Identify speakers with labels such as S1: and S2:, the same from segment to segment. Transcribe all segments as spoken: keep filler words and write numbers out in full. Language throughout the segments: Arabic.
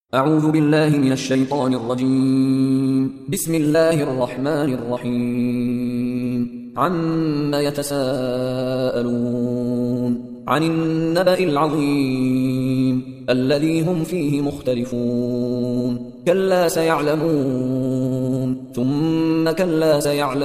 S1: أعوذ بالله من الشيطان الرجيم. بسم الله الرحمن الرحيم. عما يتساءلون عن النبأ العظيم الذي هم فيه مختلفون كلا سيعلمون ثم كلا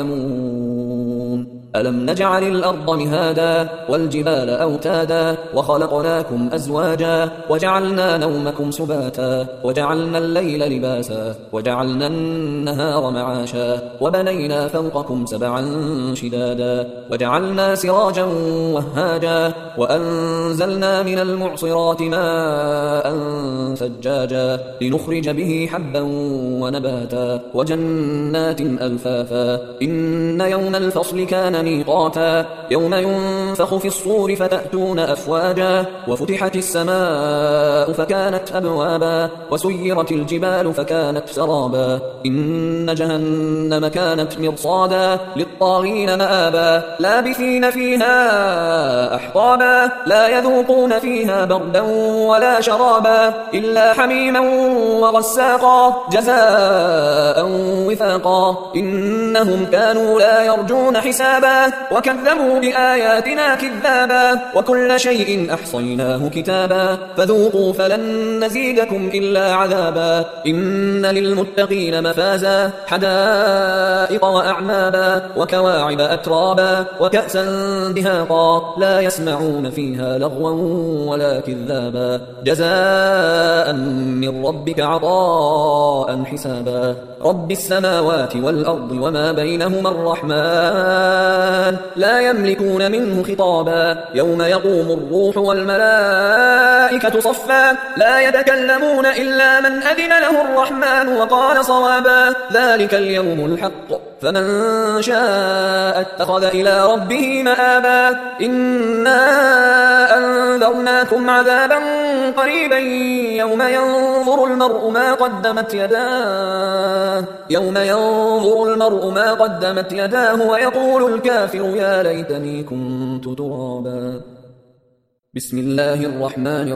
S1: سيعلمون ألم نجعل الأرض مهادا والجبال أوتادا وخلقناكم أزواجا وجعلنا نومكم سباتا وجعلنا الليل لباسا وجعلنا النهار معاشا وبنينا فوقكم سبعا شدادا وجعلنا سراجا وهاجا وأنزلنا من المعصرات ماء ثجاجا لنخرج به حبا ونباتا وجنات ألفافا إن يوم الفصل كان ميقاتا يوم ينفخ في الصور فتأتون أفواجا وفتحت السماء فكانت أبوابا وسيرت الجبال فكانت سرابا إن جهنم كانت مرصادا للطاغين مآبا لابثين فيها أحقابا لا يذوقون فيها بردا ولا شرابا إلا حميما وغساقا جزاء وفاقا إنهم كانوا لا يرجون حسابا وكذبوا بآياتنا كذابا وكل شيء أحصيناه كتابا فذوقوا فلن نزيدكم إلا عذابا إن للمتقين مفازا حدائق وأعنابا وكواعب أترابا وكأسا دهاقا لا يسمعون فيها لغوا ولا كذابا جزاء من ربك عطاء حسابا رب السماوات والأرض وما بينهما الرحمن لا يملكون منه خطابا يوم يقوم الروح والملائكة صفا لا يتكلمون إلا من أذن له الرحمن وقال صوابا ذلك اليوم الحق فمن شاء اتخذ إلى ربه مآبا إنا أنذرناكم عذابا قريبا يوم ينظر المرء ما قدمت يداه يوم ينظر المرء ما قدمت يداه ويقول الكافر يا ليتني كنت ترابا بسم الله الرحمن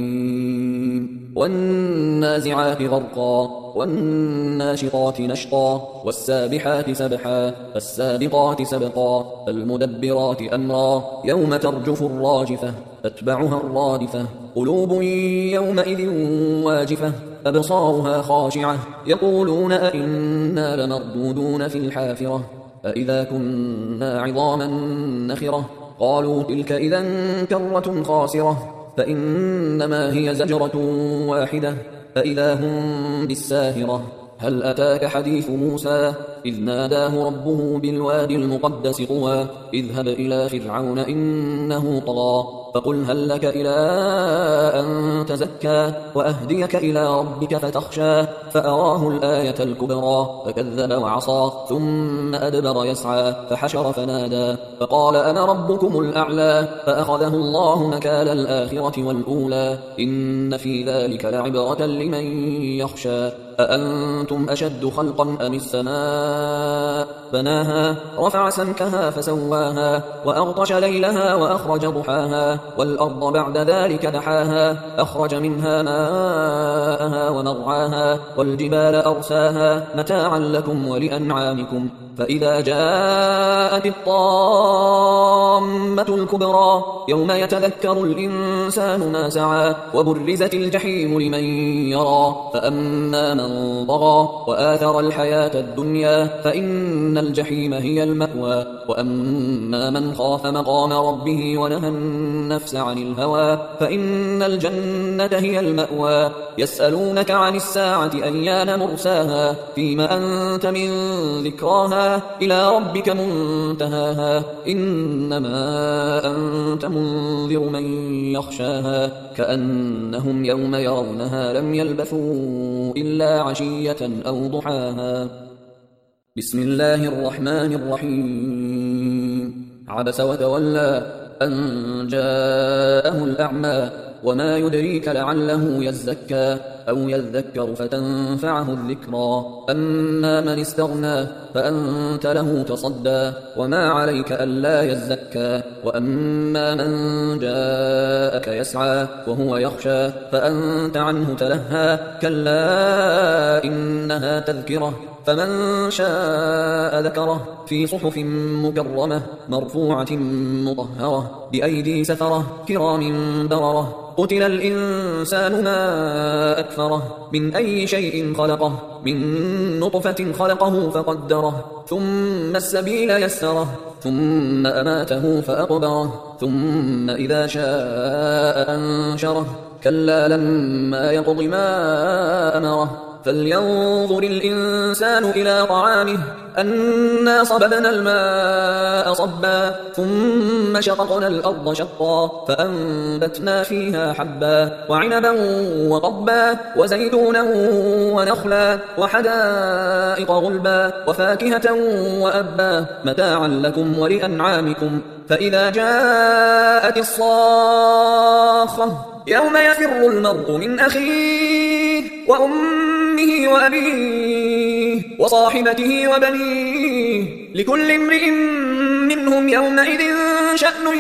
S1: الرحيم والنازعات غرقا والناشطات نشطا والسابحات سبحا فالسابقات سبقا فالمدبرات أمرا يوم ترجف الراجفة تتبعها الرادفة قلوب يومئذ واجفة أبصارها خاشعة يقولون أئنا لمردودون في الحافرة أإذا كنا عظاما نخرة قالوا تلك إذا كرة خاسرة فإنما هي زجرة واحدة فإذا هم بالساهرة هل أتاك حديث موسى إذ ناداه ربه بالوادي المقدس طوى اذهب إلى فرعون إنه طغى فقل هل لك إلى أن تزكى وأهديك إلى ربك فتخشى فأراه الآية الكبرى فكذب وعصى ثم أدبر يسعى فحشر فنادى فقال أنا ربكم الأعلى فأخذه الله نكال الآخرة والأولى إن في ذلك لعبرة لمن يخشى أأنتم أشد خلقا أم السماء بناها رفع سمكها فسواها وأغطش ليلها وأخرج ضحاها والأرض بعد ذلك دحاها أخرج منها ماءها ومرعاها والجبال أرساها متاعا لكم ولأنعامكم فإذا جاءت الطامة الكبرى يوم يتذكر الإنسان ما سعى وبرزت الجحيم لمن يرى فأما من طغى وآثر الحياة الدنيا فإن الجحيم هي المأوى وأما من خاف مقام ربه ونهى النفس عن الهوى فإن الجنة هي المأوى يسألونك عن الساعة أيان مرساها فيما أنت من ذكراها إلى ربك منتهاها إنما أنت منذر من يخشاها كأنهم يوم يرونها لم يلبثوا إلا عشية أو ضحاها بسم الله الرحمن الرحيم عبس وتولى أن جاءه الأعمى وما يدريك لعله يزكى أو يذكر فتنفعه الذكرى. أما من استغنى فأنت له تصدى وما عليك ألا يزكى. وأما من جاءك يسعى وهو يخشى فأنت عنه تلهى. كلا إنها تذكرة فمن شاء ذكره في صحف مكرمة مرفوعة مطهرة بأيدي سفرة كرام بررة. قتل الإنسان ما أكفره من أي شيء خلقه من نطفة خلقه فقدره ثم السبيل يسره ثم أماته فأقبره ثم إذا شاء أنشره. كلا لما يقض ما أمره فلينظر الإنسان إلى طعامه أنا صببنا الماء صبا ثم شققنا الأرض شقا فأنبتنا فيها حبا وعنبا وقبا وزيتونا ونخلا وحدائق غلبا وفاكهة وأبا متاعا لكم ولأنعامكم. فإذا جاءت الصاخة يوم يفر المرء من أخيه وأمه وأبيه وصاحبته وبنيه لكل امرئ منهم يومئذ شأن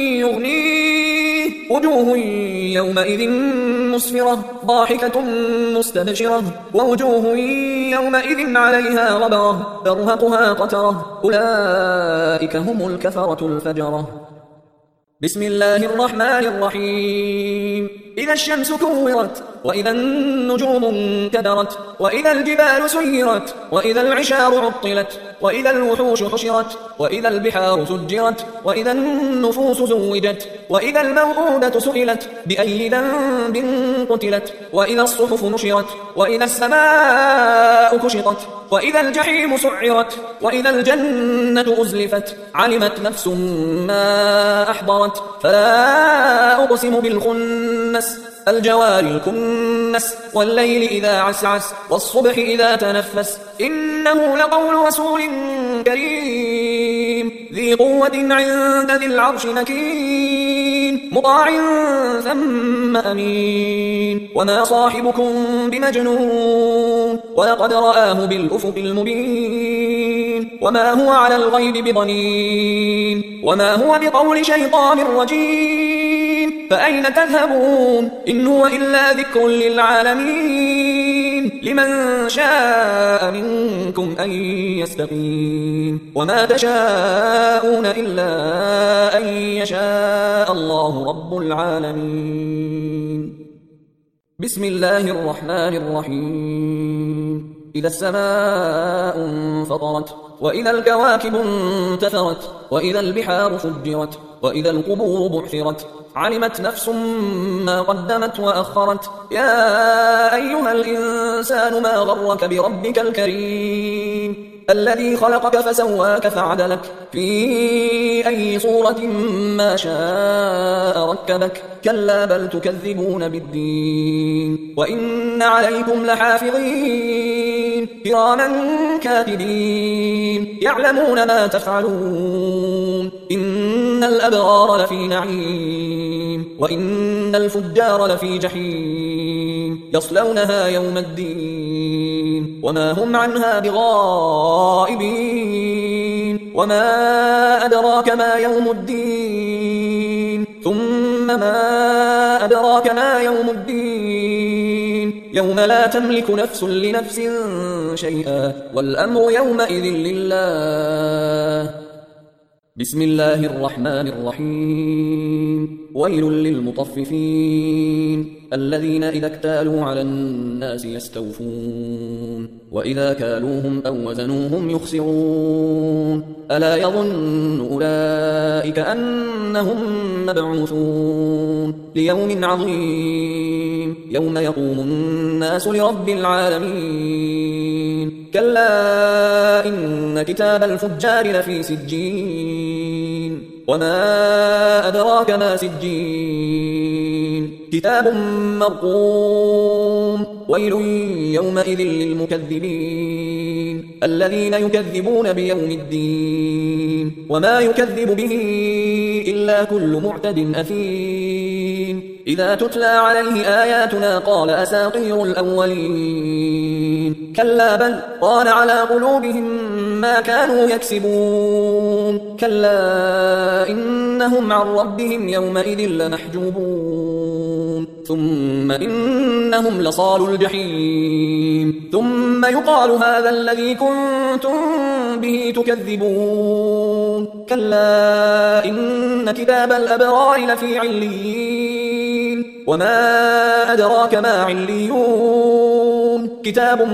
S1: يغنيه. وجوه يومئذ مسفرة ضاحكة مستبشرة ووجوه يومئذ عليها غبرة ترهقها قترة أولئك هم الكفرة الفجرة. بسم الله الرحمن الرحيم. إذا الشمس كورت وإذا النجوم انكدرت وإذا الجبال سيرت وإذا العشار عطلت وإذا الوحوش حشرت وإذا البحار سجرت وإذا النفوس زوجت وإذا الموءودة سئلت بأي ذنب قتلت وإذا الصحف نشرت وإذا السماء كشطت وإذا الجحيم سعرت وإذا الجنة أزلفت علمت نفس ما أحضرت. فلا أقسم بالخنس الجوار الكنس والليل إذا عسعس والصبح إذا تنفس إنه لقول رسول كريم ذي قوة عند ذي العرش مكين مطاع ثم أمين. وما صاحبكم بمجنون ولقد رآه بالأفق المبين وما هو على الغيب بضنين وما هو بقول شيطان رجيم. فأين تذهبون إن هو إلا ذكر للعالمين لمن شاء منكم أن يستقيم. وما تشاءون إلا أن يشاء الله رب العالمين. بسم الله الرحمن الرحيم. إذا السماء انفطرت وإذا الكواكب انتثرت وإذا البحار فجرت وإذا القبور بعثرت علمت نفس ما قدمت وأخرت. يا أيها الإنسان ما غرك بربك الكريم الذي خلقك فسواك فعدلك في أي صورة ما شاء ركبك. كلا بل تكذبون بالدين وإن عليكم لحافظين كراما كاتبين يعلمون ما تفعلون. إن الأبرار لفي نعيم وإن الفجار لفي جحيم يصلونها يوم الدين وما هم عنها بغائبين. وما أدراك ما يوم الدين ثم ما أدراك ما يوم الدين يوم لا تملك نفس لنفس شيئا والأمر يومئذ لله. بسم الله الرحمن الرحيم. ويل للمطففين الذين إذا اكتالوا على الناس يستوفون وإذا كالوهم أو وزنوهم يخسرون. ألا يظن أولئك أنهم مبعوثون ليوم عظيم يوم يقوم الناس لرب العالمين. كلا إن كتاب الفجار لفي سجين وما أدراك ما سجين كتاب مرقوم. ويل يومئذ للمكذبين الذين يكذبون بيوم الدين وما يكذب به إلا كل معتد أثيم. إذا تتلى عليه آياتنا قال أساطير الأولين كلا بل طال على قلوبهم ما كانوا يكسبون كلا إنهم عن ربهم يومئذ لمحجوبون ثم إنهم لصالوا الجحيم ثم يقال هذا الذي كنتم به تكذبون كلا إن كتاب الأبرار لفي عليين وما أدراك ما عليون كتاب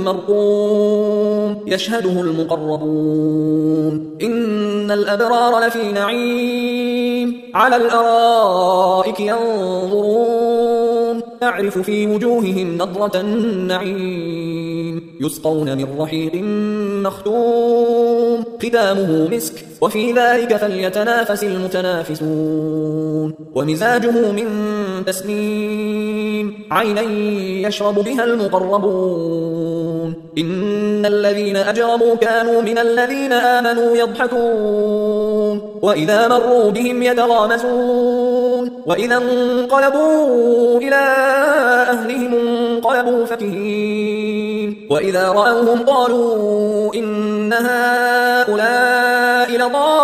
S1: مرقوم يشهده المقربون إن الأبرار لفي نعيم على الأرائك ينظرون تعرف في وجوههم نضرة النعيم يسقون من رحيق مختوم ختامه مسك وفي ذلك فليتنافس المتنافسون ومزاجه من تسنيم عينا يشرب بها المقربون إن الذين أجرموا كانوا من الذين آمنوا يضحكون وإذا مروا بهم يتغامزون وإذا انقلبوا إلى أهلهم انقلبوا فكهين وإذا رأوهم قالوا إن هؤلاء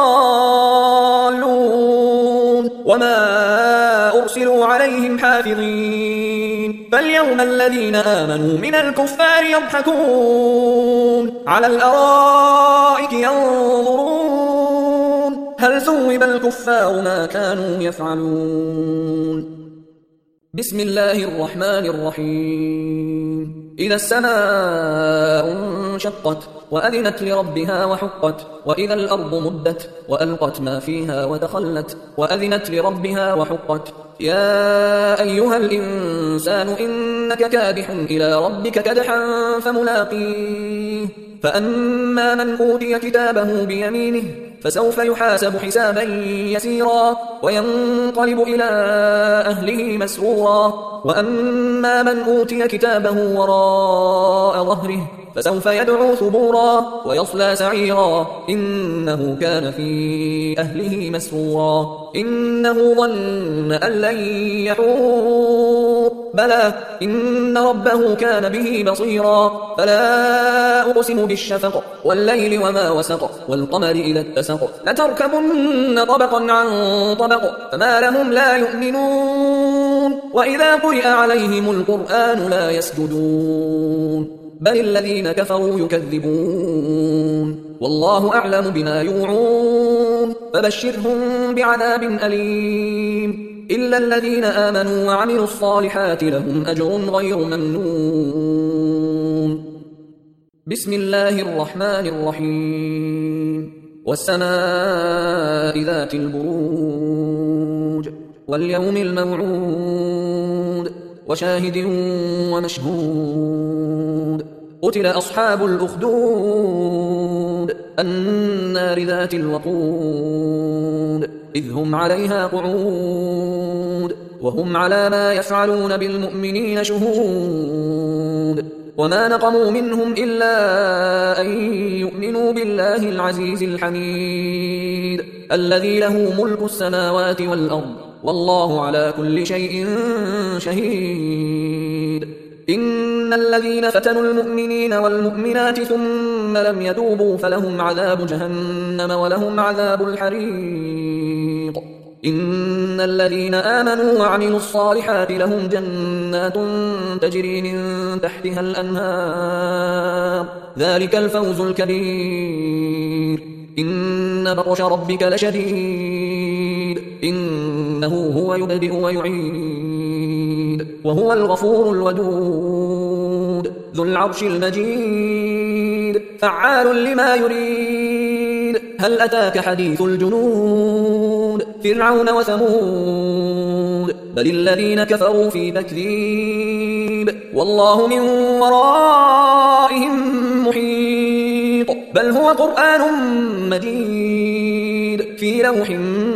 S1: لضالون وما أرسلوا عليهم حافظين فاليوم الذين آمنوا من الكفار يضحكون على الأرائك ينظرون هل ثوب الكفار ما كانوا يفعلون بسم الله الرحمن الرحيم إذا السماء انشقت وأذنت لربها وحقت وإذا الأرض مدت وألقت ما فيها وتخلت وأذنت لربها وحقت يا أيها الإنسان إنك كادح إلى ربك كدحا فملاقيه فأما من أوتي كتابه بيمينه فسوف يحاسب حسابا يسيرا وينقلب إلى أهله مسرورا وأما من أوتي كتابه وراء ظهره فسوف يدعو ثبورا ويصلى سعيرا إنه كان في أهله مسرورا إنه ظن أن لن يحور بلى إن ربه كان به بصيرا فلا أقسم بالشفق والليل وما وسق والقمر إذا اتسق لتركبن طبقا عن طبق فما لهم لا يؤمنون وإذا قرئ عليهم القرآن لا يسجدون بل الذين كفروا يكذبون والله أعلم بما يوعون فبشرهم بعذاب أليم إلا الذين آمنوا وعملوا الصالحات لهم أجر غير ممنون بسم الله الرحمن الرحيم والسماء ذات البروج واليوم الموعود وشاهد ومشهود قتل أصحاب الأخدود النار ذات الوقود إذ هم عليها قعود وهم على ما يفعلون بالمؤمنين شهود وما نقموا منهم إلا أن يؤمنوا بالله العزيز الحميد الذي له ملك السماوات والأرض والله على كل شيء شهيد إن الذين فتنوا المؤمنين والمؤمنات ثم لم يتوبوا فلهم عذاب جهنم ولهم عذاب الحريق إن الذين آمنوا وعملوا الصالحات لهم جنات تجري من تحتها الأنهار ذلك الفوز الكبير إن بطش ربك لشديد إنه هو يبدئ ويعيد وهو الغفور الودود ذو العرش المجيد فعال لما يريد هل أتاك حديث الجنود فرعون وثمود بل الذين كفروا في تكذيب والله من ورائهم محيط بل هو قرآن مجيد في لوح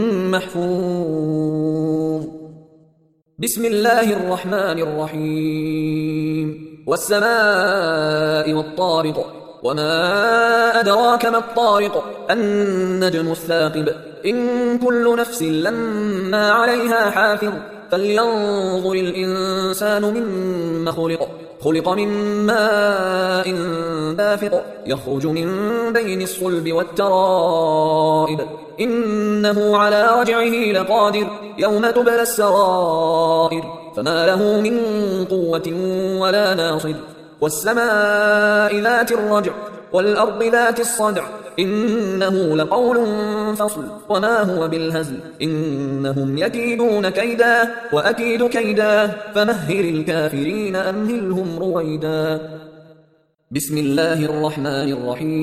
S1: محفوظ بسم الله الرحمن الرحيم والسماء والطارق وما أدراك ما الطارق النجم الثاقب إن كل نفس لما عليها حافظ فلينظر الإنسان مما خلق خلق من ماء دافق يخرج من بين الصلب والترائب إنه على رجعه لقادر يوم تبلى السرائر فما له من قوة ولا ناصر والسماء ذات الرجع والأرض ذات الصدع إنه لقول فصل وما هو بالهزل إنهم يكيدون كيدا وأكيد كيدا فمهل الكافرين أمهلهم رويدا بسم الله الرحمن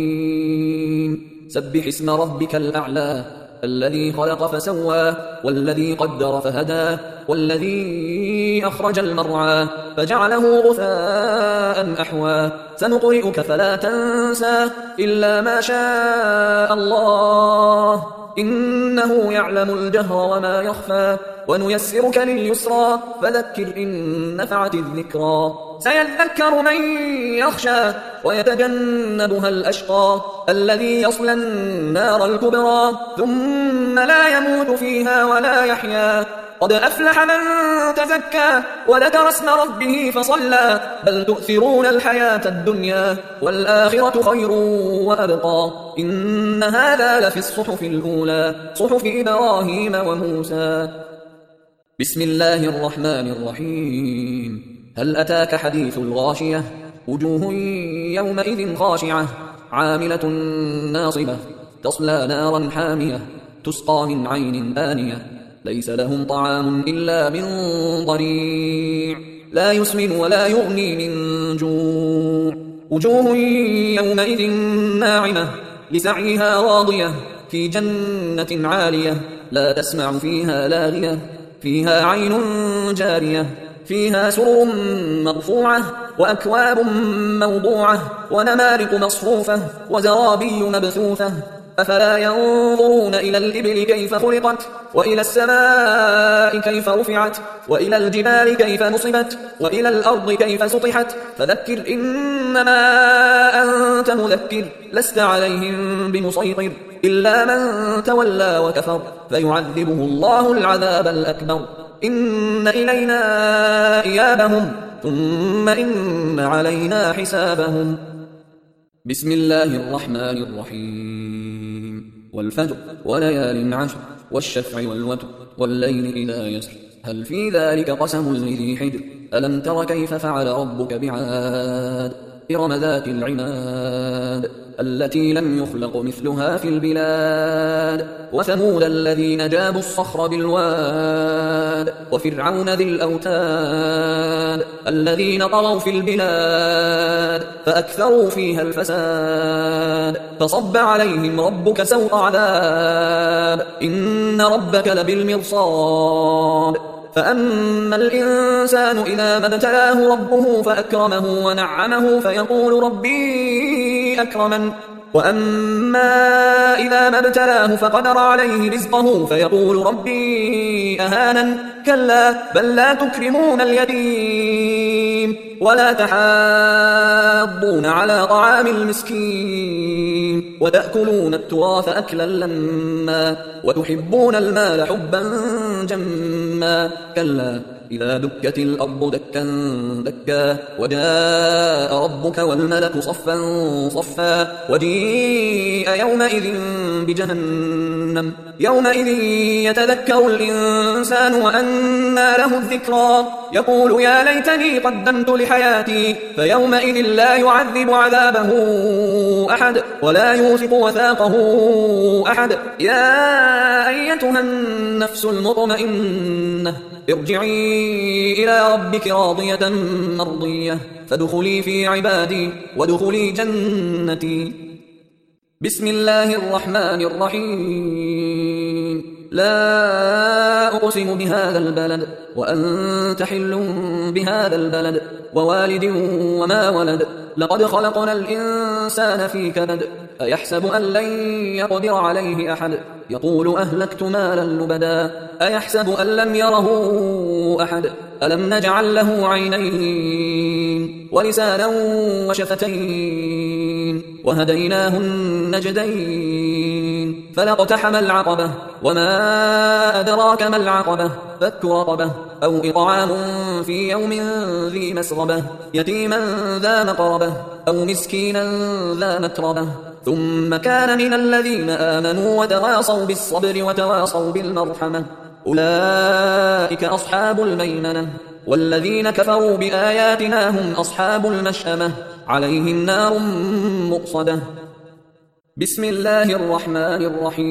S1: الرحيم سبح اسم ربك الأعلى الذي خلق فسوى والذي قدر فهدى والذي أخرج المرعى فجعله غثاء أحوى سنقرئك فلا تنسى إلا ما شاء الله إنه يعلم الجهر وما يخفى ونيسرك لليسرى فذكر إن نفعت الذكرى سيذكر من يخشى ويتجنبها الأشقى الذي يصلى النار الكبرى ثم لا يموت فيها ولا يحيا قد أفلح من تزكى وذكر اسم ربه فصلى بل تؤثرون الحياة الدنيا والآخرة خير وأبقى إن هذا لفي الصحف الأولى صحف إبراهيم وموسى بسم الله الرحمن الرحيم هل أتاك حديث الغاشية وجوه يومئذ خاشعة عاملة ناصبة تصلى نارا حامية تسقى من عين آنية ليس لهم طعام إلا من ضريع لا يسمن ولا يغني من جوع وجوه يومئذ ناعمة لسعيها راضية في جنة عالية لا تسمع فيها لاغية فيها عين جارية فيها سرر مرفوعة وأكواب موضوعة ونمارق مصفوفة وزرابي مبثوثة أفلا ينظرون إلى الإبل كيف خلقت وإلى السماء كيف رفعت وإلى الجبال كيف نصبت وإلى الأرض كيف سطحت فذكر إنما أنت مذكر لست عليهم بمسيطر إلا من تولى وكفر فيعذبه الله العذاب الأكبر إن إلينا إيابهم ثم إن علينا حسابهم بسم الله الرحمن الرحيم والفجر وليال عشر والشفع والوتر والليل إذا يسر هل في ذلك قسم لذي حجر ألم تر كيف فعل ربك بعاد إرم ذات العماد التي لم يخلق مثلها في البلاد وثمود الذين جابوا الصخر بالواد وفرعون ذي الأوتاد الذين طغوا في البلاد فأكثروا فيها الفساد فصب عليهم ربك سوط عذاب إن ربك لبالمرصاد فأما الإنسان إذا ما ابتلاه ربه فأكرمه ونعمه فيقول ربي أكرمن وأما إذا ما ابتلاه فقدر عليه رزقه فيقول ربي أهانن كلا بل لا تكرمون اليتيم ولا تحاضون على طعام المسكين وتأكلون التراث أكلا لما وتحبون المال حبا جما كلا إذا دكت الأرض دكا دكا وجاء ربك والملك صفا صفا وجيء يومئذ بجهنم يومئذ يتذكر الإنسان وأنى له الذكرى يقول يا ليتني قدمت لحياتي فيومئذ لا يعذب عذابه أحد ولا يوثق وثاقه أحد يا أيتها النفس المطمئنة ارجعي إلى ربك راضية مرضية فادخلي في عبادي وادخلي جنتي بسم الله الرحمن الرحيم لا أقسم بهذا البلد وأنت حل بهذا البلد ووالد وما ولد لقد خلقنا الإنسان في كبد أيحسب أن لن يقدر عليه أحد يقول أهلكت مالا لبدا أيحسب أن لم يره أحد ألم نجعل له عينين ولسانا وشفتين وهديناه النجدين فلاقتحم العقبة وما أدراك ما العقبة فك رقبة أو إطعام في يوم ذي مسغبة يتيما ذا مقربة أو مسكينا ذا متربة ثم كان من الذين آمنوا وتواصوا بالصبر وتواصوا بالمرحمة أولئك أصحاب الميمنة والذين كفروا بآياتنا هم أصحاب المشأمة عليهم نار مؤصدة. بسم الله الرحمن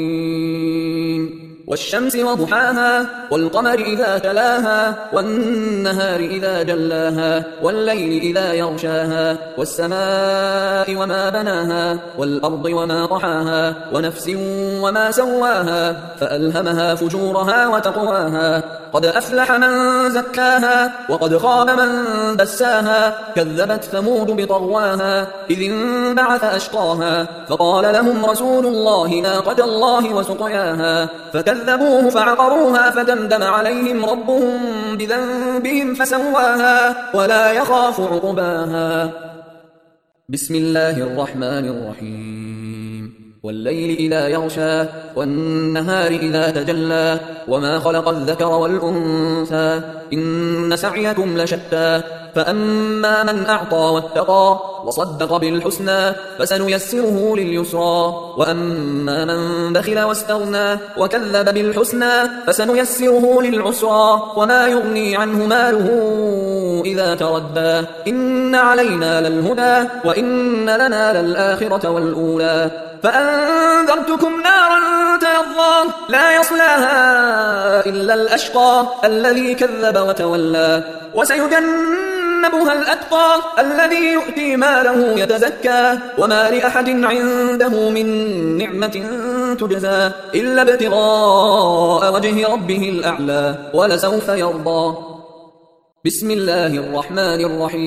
S1: الرحيم والشمس وضحاها والقمر إذا تلاها والنهار إذا جلاها والليل إذا يغشاها والسماء وما بناها والأرض وما طحاها ونفس وما سواها فألهمها فجورها وتقواها قد أفلح من زكاها وقد خاب من دساها كذبت ثمود بطغواها إذ انبعث أشقاها فقال لهم رسول الله ناقة الله وسقياها فكذبوه فعقروها فدمدم عليهم ربهم بذنبهم فسواها ولا يخاف عقباها. بسم الله الرحمن الرحيم والليل إذا يغشى والنهار إذا تجلى وما خلق الذكر والأنثى إن سعيكم لشتى فأما من أعطى واتقى وصدق بالحسنى فسنيسره لليسرى وأما من بخل واستغنى وكذب بالحسنى فسنيسره للعسرى وما يغني عنه ماله إذا تردى إن علينا للهدى وإن لنا للآخرة والأولى فأنذرتكم نارا تلظى لا يصلاها إلا الأشقى الذي كذب وتولى وسيجنبها الأتقى الذي يؤتي ماله يتزكى وما لأحد عنده من نعمة تجزى إلا ابتغاء وجه ربه الأعلى ولسوف يرضى. بسم الله الرحمن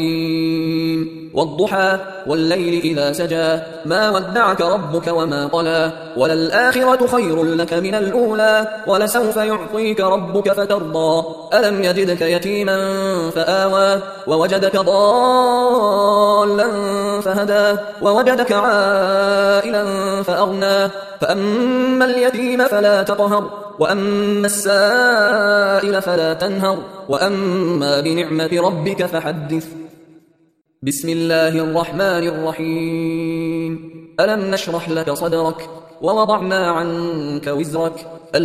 S1: الرحيم والضحى والليل إذا سجى ما ودعك ربك وما قلى وللآخرة خير لك من الأولى ولسوف يعطيك ربك فترضى ألم يجدك يتيما فآوى ووجدك ضالا فهدى ووجدك عائلا فأغنى فأما اليتيم فلا تقهر وأما السائل فلا تنهر وأما بنعمة ربك فحدث. بسم الله الرحمن الرحيم ألم نشرح لك صدرك ووضعنا عنك وزرك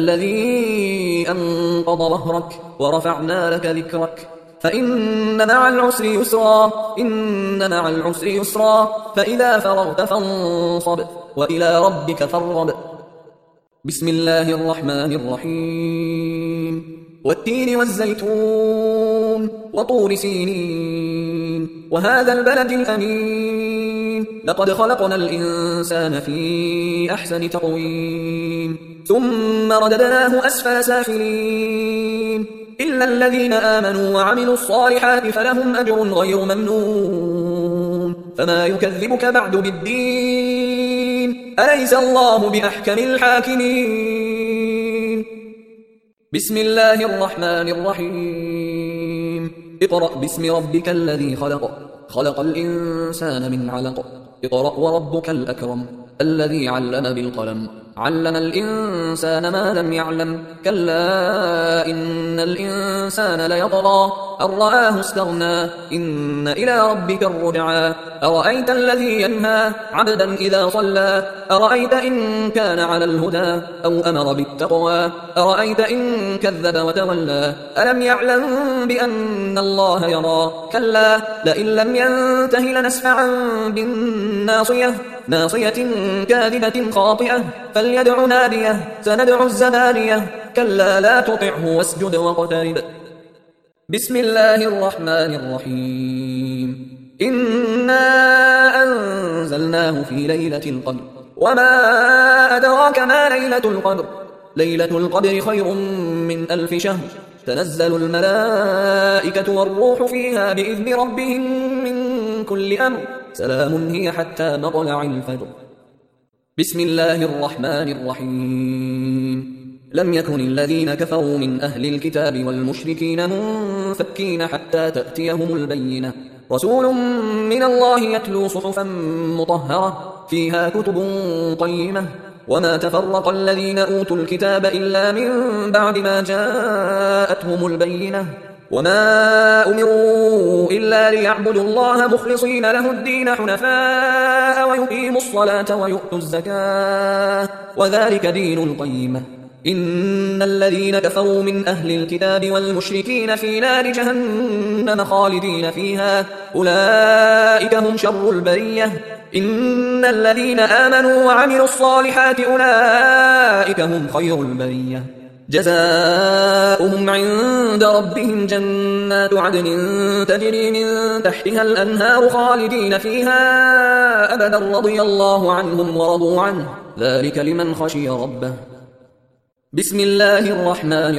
S1: الذي أنقض ظهرك ورفعنا لك ذكرك فإن مع العسر يسرا إن مع العسر يسرا فإذا فرغت فانصب وإلى ربك فارغب. بسم الله الرحمن الرحيم والتين والزيتون وطور سينين وهذا البلد الأمين لقد خلقنا الإنسان في أحسن تقويم ثم رددناه أسفل سافلين إلا الذين آمنوا وعملوا الصالحات فلهم أجر غير ممنون فما يكذبك بعد بالدين أليس الله بأحكم الحاكمين. بسم الله الرحمن الرحيم اقرأ باسم ربك الذي خلق خلق الإنسان من علق اقرأ وربك الأكرم الذي علم بالقلم علم الإنسان ما لم يعلم كلا إن الإنسان ليطغى أن رآه استغنى إن إلى ربك الرجعى أرأيت الذي ينهى عبدا إذا صلى أرأيت إن كان على الهدى أو أمر بالتقوى أرأيت إن كذب وتولى ألم يعلم بأن الله يرى كلا لئن لم ينته لنسفعا بالناصية ناصية كاذبة خاطئة فليدع ناديه سندع الزبانية كلا لا تطعه واسجد واقترب. بسم الله الرحمن الرحيم إنا أنزلناه في ليلة القدر وما أدراك ما ليلة القدر ليلة القدر خير من ألف شهر تنزل الملائكة والروح فيها بإذن ربهم من كل أمر سلام هي حتى مطلع الفجر. بسم الله الرحمن الرحيم لم يكن الذين كفروا من أهل الكتاب والمشركين منفكين حتى تأتيهم البينة رسول من الله يتلو صحفا مطهرة فيها كتب قيمة وما تفرق الذين أوتوا الكتاب إلا من بعد ما جاءتهم البينة وما أمروا إلا ليعبدوا الله مخلصين له الدين حنفاء ويقيموا الصلاة ويؤتوا الزكاة وذلك دين القيمة إن الذين كفروا من أهل الكتاب والمشركين في نار جهنم خالدين فيها أولئك هم شر البرية إن الذين آمنوا وعملوا الصالحات أولئك هم خير البرية جزاؤهم عند ربهم جنات عدن تجري من تحتها الأنهار خالدين فيها أبدا رضي الله عنهم ورضوا عنه ذلك لمن خشي ربه بسم الله الرحمن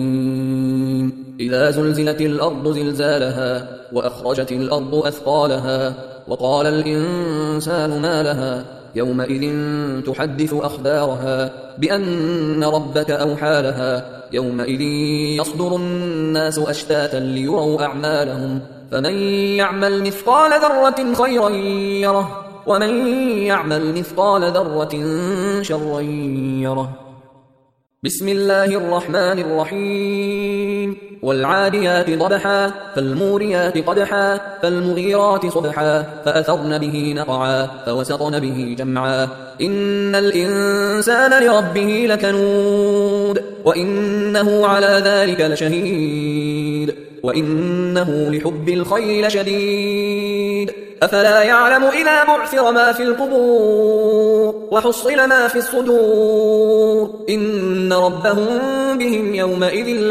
S1: الرحيم إذا زلزلت الأرض زلزالها وأخرجت الأرض أثقالها وقال الإنسان ما لها يومئذ تحدث أخبارها بأن ربك أوحى لها يومئذ يصدر الناس أشتاتا ليروا أعمالهم فمن يعمل مثقال ذرة خيرا يره ومن يعمل مثقال ذرة شرا يره بسم الله الرحمن الرحيم والعاديات ضبحا فالموريات قدحا فالمغيرات صبحا فأثرن به نقعا فوسطن به جمعا إن الإنسان لربه لكنود وإنه على ذلك لشهيد وإنه لحب الخير لشديد أفلا يعلم إذا بعثر ما في القبور وحصل ما في الصدور إن ربهم بهم يومئذ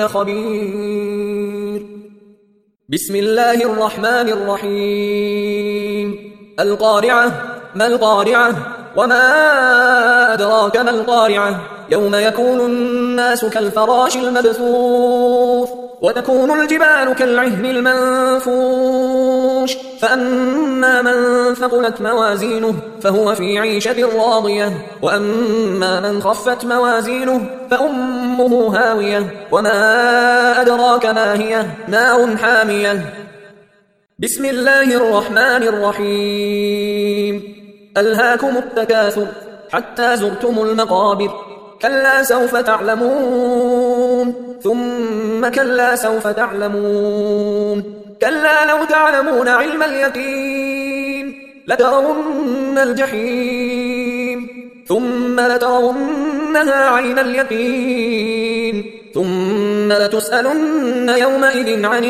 S1: لخبير بسم الله الرحمن الرحيم القارعة ما القارعة وما أدراك ما القارعة يوم يكون الناس كالفراش المبثوث وتكون الجبال كالعهن المنفوش فأما من ثقلت موازينه فهو في عيشة راضية وأما من خفت موازينه فأمه هاوية وما أدراك ما هي نار حامية بسم الله الرحمن الرحيم ألهاكم التكاثر حتى زرتم المقابر كلا سوف تعلمون ثم كلا سوف تعلمون كلا لو تعلمون علم اليقين لترون الجحيم ثم لترونها عين اليقين ثم لتسألن يومئذ عن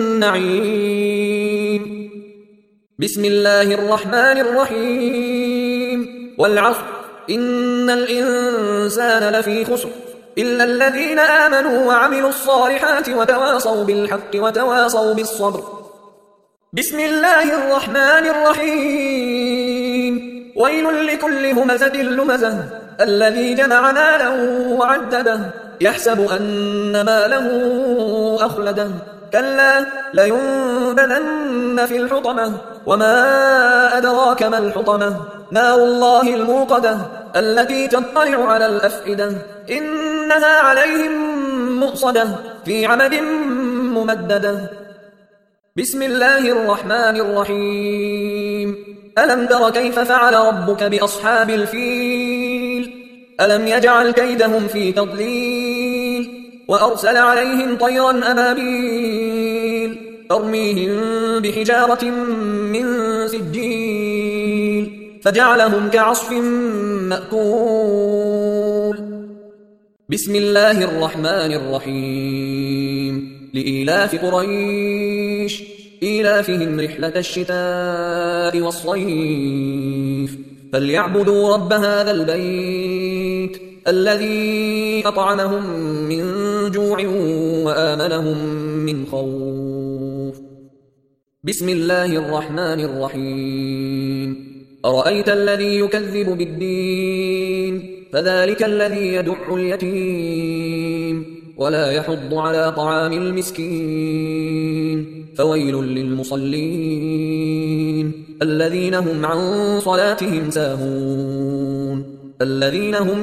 S1: النعيم بسم الله الرحمن الرحيم والعصر إن الإنسان لفي خسر إلا الذين آمنوا وعملوا الصالحات وتواصوا بالحق وتواصوا بالصبر بسم الله الرحمن الرحيم ويل لكل همزة لمزة الذي جمع مالا وعدده يحسب أن ماله أخلده كلا لينبذن في الحطمة وما أدراك ما الحطمة نار الله الموقدة التي تطلع على الأفئدة إنها عليهم مؤصدة في عمد ممددة بسم الله الرحمن الرحيم ألم تر كيف فعل ربك بأصحاب الفيل ألم يجعل كيدهم في تضليل وأرسل عليهم طيرا أبابيل ترميهم بحجارة من سجيل فجعلهم كعصف مأكول بسم الله الرحمن الرحيم لإيلاف قريش إيلافهم رحلة الشتاء والصيف فليعبدوا رب هذا البيت الذي أطعمهم من جوع وآمنهم من خوف بسم الله الرحمن الرحيم أرأيت الذي يكذب بالدين فذلك الذي يدع اليتيم ولا يحض على طعام المسكين فويل للمصلين الذين هم عن صلاتهم ساهون الذين هم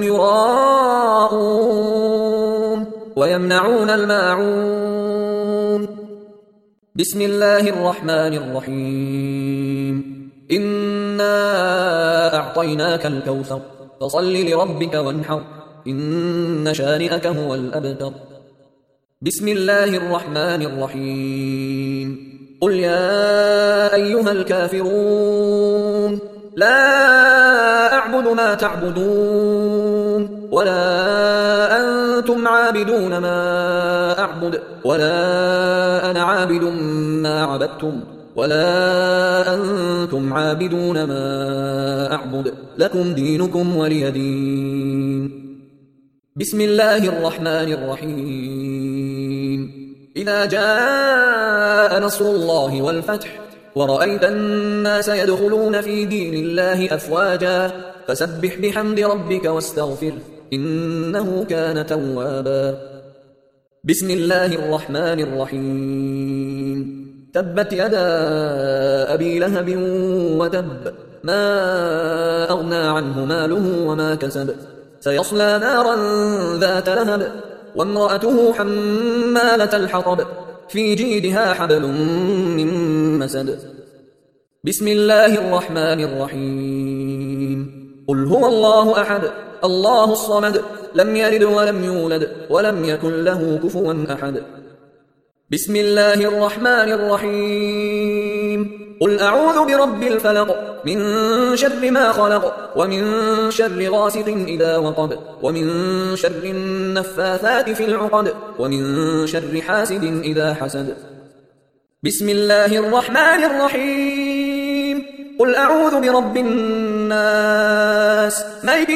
S1: يراءون ويمنعون الماعون بسم الله الرحمن الرحيم إنا أعطيناك الكوثر فصل لربك وانحر إن شانئك هو الأبتر. بسم الله الرحمن الرحيم. قل يا أيها الكافرون لا أعبد ما تعبدون ولا أنتم عابدون ما أعبد ولا أنا عابد ما عبدتم ولا أنتم عابدون ما أعبد لكم دينكم ولي دين. بسم الله الرحمن الرحيم. إذا جاء نصر الله والفتح ورأيت الناس يدخلون في دين الله أفواجا فسبح بحمد ربك واستغفره إنه كان توابا. بسم الله الرحمن الرحيم. تبت يدا أبي لهب وتب ما أغنى عنه ماله وما كسب سيصلى نارا ذات لهب وامرأته حمالة الحطب في جيدها حبل من مسد. بسم الله الرحمن الرحيم. قل هو الله أحد الله الصمد لم يلد ولم يولد ولم يكن له كفوا أحد. بسم الله الرحمن الرحيم. قل أعوذ برب الفلق من شر ما خلق ومن شر غاسق إذا وقب ومن شر النفاثات في العقد ومن شر حاسد إذا حسد. بسم الله الرحمن الرحيم. قل أعوذ برب الناس ملك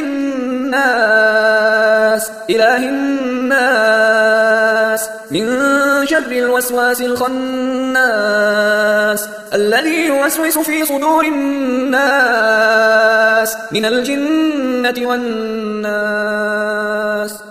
S1: الناس إله الناس من شر الوسواس الخناس الذي يوسوس في صدور الناس من الجنة والناس.